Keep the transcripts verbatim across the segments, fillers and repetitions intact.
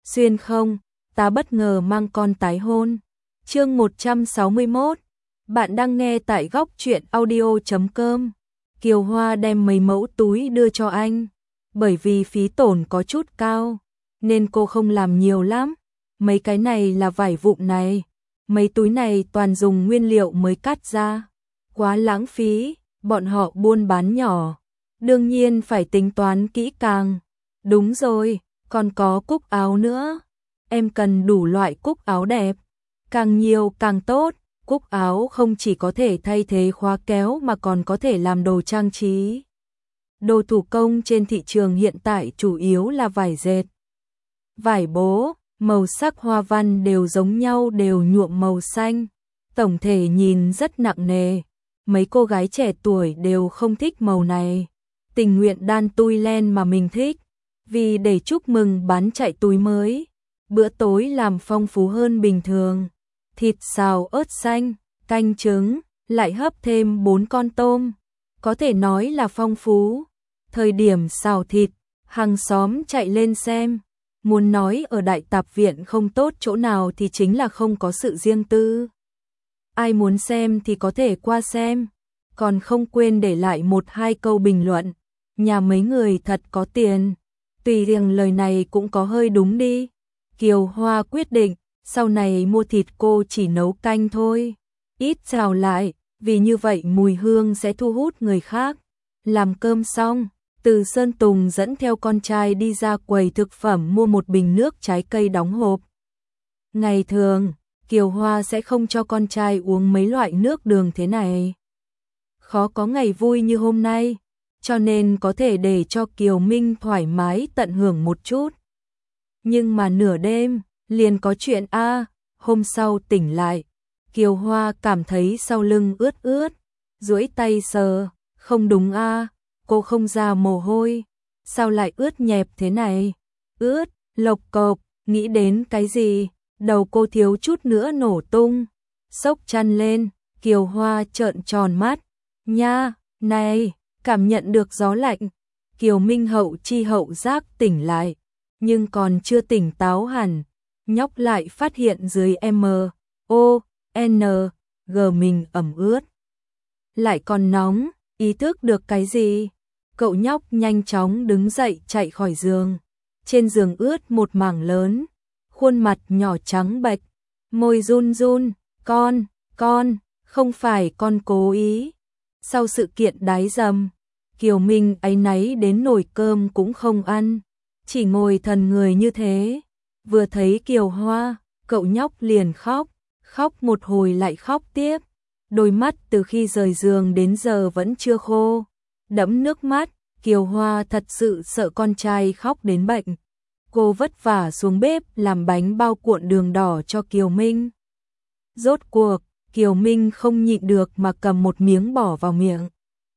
Xuyên không, ta bất ngờ mang con tái hôn. Chương một trăm sáu mươi mốt. Bạn đang nghe tại góc truyện audio chấm com. Kiều Hoa đem mấy mẫu túi đưa cho anh. Bởi vì phí tổn có chút cao, nên cô không làm nhiều lắm. Mấy cái này là vải vụn này. Mấy túi này toàn dùng nguyên liệu mới cắt ra. Quá lãng phí, bọn họ buôn bán nhỏ. Đương nhiên phải tính toán kỹ càng. Đúng rồi, còn có cúc áo nữa. Em cần đủ loại cúc áo đẹp. Càng nhiều càng tốt. Cúc áo không chỉ có thể thay thế khóa kéo mà còn có thể làm đồ trang trí. Đồ thủ công trên thị trường hiện tại chủ yếu là vải dệt. Vải bố, màu sắc hoa văn đều giống nhau, đều nhuộm màu xanh. Tổng thể nhìn rất nặng nề. Mấy cô gái trẻ tuổi đều không thích màu này. Tình nguyện đan tui len mà mình thích. Vì để chúc mừng bán chạy túi mới. Bữa tối làm phong phú hơn bình thường. Thịt xào ớt xanh, canh trứng, lại hấp thêm bốn con tôm. Có thể nói là phong phú. Thời điểm xào thịt, hàng xóm chạy lên xem. Muốn nói ở đại tạp viện không tốt chỗ nào thì chính là không có sự riêng tư. Ai muốn xem thì có thể qua xem. Còn không quên để lại một hai câu bình luận. Nhà mấy người thật có tiền. Tùy riêng lời này cũng có hơi đúng đi. Kiều Hoa quyết định, sau này mua thịt cô chỉ nấu canh thôi. Ít xào lại, vì như vậy mùi hương sẽ thu hút người khác. Làm cơm xong, Từ Sơn Tùng dẫn theo con trai đi ra quầy thực phẩm mua một bình nước trái cây đóng hộp. Ngày thường, Kiều Hoa sẽ không cho con trai uống mấy loại nước đường thế này. Khó có ngày vui như hôm nay, cho nên có thể để cho Kiều Minh thoải mái tận hưởng một chút. Nhưng mà nửa đêm, liền có chuyện a. Hôm sau tỉnh lại, Kiều Hoa cảm thấy sau lưng ướt ướt, duỗi tay sờ, không đúng a, cô không ra mồ hôi, sao lại ướt nhẹp thế này? Ướt, lộc cộc, nghĩ đến cái gì, đầu cô thiếu chút nữa nổ tung. Xốc chăn lên, Kiều Hoa trợn tròn mắt, nha, này, cảm nhận được gió lạnh. Kiều Minh hậu chi hậu giác tỉnh lại, nhưng còn chưa tỉnh táo hẳn. Nhóc lại phát hiện dưới M, O, N, G mình ẩm ướt. Lại còn nóng, ý thức được cái gì? Cậu nhóc nhanh chóng đứng dậy chạy khỏi giường. Trên giường ướt một mảng lớn, khuôn mặt nhỏ trắng bệch, môi run run, con, con, không phải con cố ý. Sau sự kiện đái dầm, Kiều Minh áy náy đến nồi cơm cũng không ăn, chỉ ngồi thần người như thế. Vừa thấy Kiều Hoa, cậu nhóc liền khóc, khóc một hồi lại khóc tiếp. Đôi mắt từ khi rời giường đến giờ vẫn chưa khô, đẫm nước mắt. Kiều Hoa thật sự sợ con trai khóc đến bệnh. Cô vất vả xuống bếp làm bánh bao cuộn đường đỏ cho Kiều Minh. Rốt cuộc, Kiều Minh không nhịn được mà cầm một miếng bỏ vào miệng.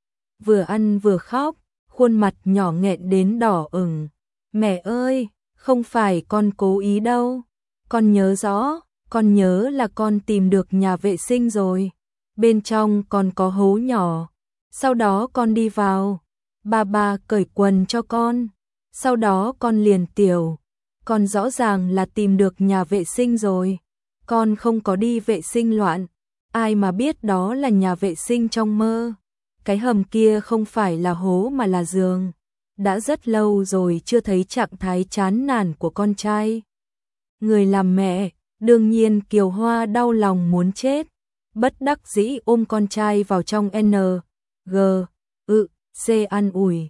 Vừa ăn vừa khóc, khuôn mặt nhỏ nghẹn đến đỏ ửng. Mẹ ơi! Không phải con cố ý đâu. Con nhớ rõ, con nhớ là con tìm được nhà vệ sinh rồi. Bên trong còn có hố nhỏ. Sau đó con đi vào. Ba ba cởi quần cho con. Sau đó con liền tiểu. Con rõ ràng là tìm được nhà vệ sinh rồi. Con không có đi vệ sinh loạn. Ai mà biết đó là nhà vệ sinh trong mơ. Cái hầm kia không phải là hố mà là giường. Đã rất lâu rồi chưa thấy trạng thái chán nản của con trai. Người làm mẹ, đương nhiên Kiều Hoa đau lòng muốn chết. Bất đắc dĩ ôm con trai vào trong N, G, ự, C an ủi.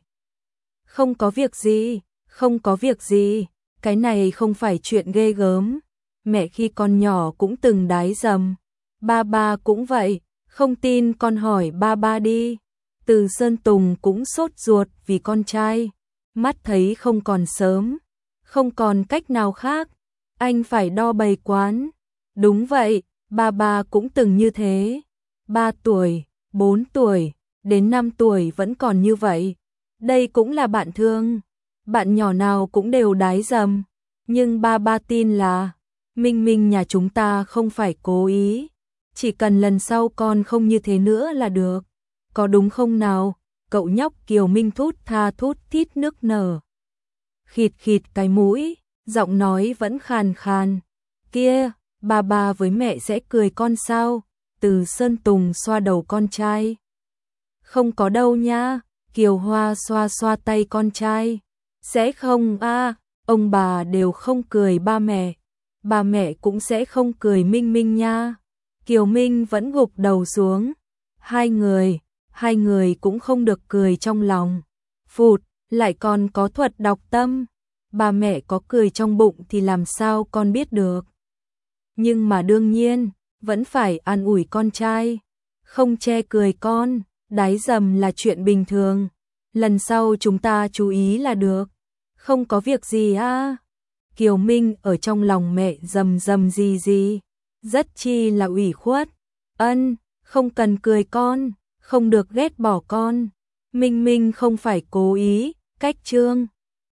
Không có việc gì, không có việc gì, cái này không phải chuyện ghê gớm. Mẹ khi con nhỏ cũng từng đái dầm. Ba ba cũng vậy, không tin con hỏi ba ba đi. Từ Sơn Tùng cũng sốt ruột vì con trai, mắt thấy không còn sớm, không còn cách nào khác, anh phải đo bầy quán. Đúng vậy, ba ba cũng từng như thế, ba tuổi, bốn tuổi, đến năm tuổi vẫn còn như vậy. Đây cũng là bạn thương, bạn nhỏ nào cũng đều đái dầm, nhưng ba ba tin là Minh Minh nhà chúng ta không phải cố ý, chỉ cần lần sau con không như thế nữa là được. Có đúng không nào? Cậu nhóc Kiều Minh thút tha thút thít nước nở. Khịt khịt cái mũi, giọng nói vẫn khàn khàn. Kia, bà bà với mẹ sẽ cười con sao? Từ Sơn Tùng xoa đầu con trai. Không có đâu nha, Kiều Hoa xoa xoa tay con trai. Sẽ không a, ông bà đều không cười ba mẹ. Ba mẹ cũng sẽ không cười Minh Minh nha. Kiều Minh vẫn gục đầu xuống. Hai người, hai người cũng không được cười trong lòng. Phụt, lại còn có thuật đọc tâm. Ba mẹ có cười trong bụng thì làm sao con biết được. Nhưng mà đương nhiên, vẫn phải an ủi con trai. Không che cười con, đái dầm là chuyện bình thường. Lần sau chúng ta chú ý là được. Không có việc gì à. Kiều Minh ở trong lòng mẹ rầm rầm gì gì. Rất chi là ủy khuất. Ân, không cần cười con, không được ghét bỏ con. Minh Minh không phải cố ý, cách trương.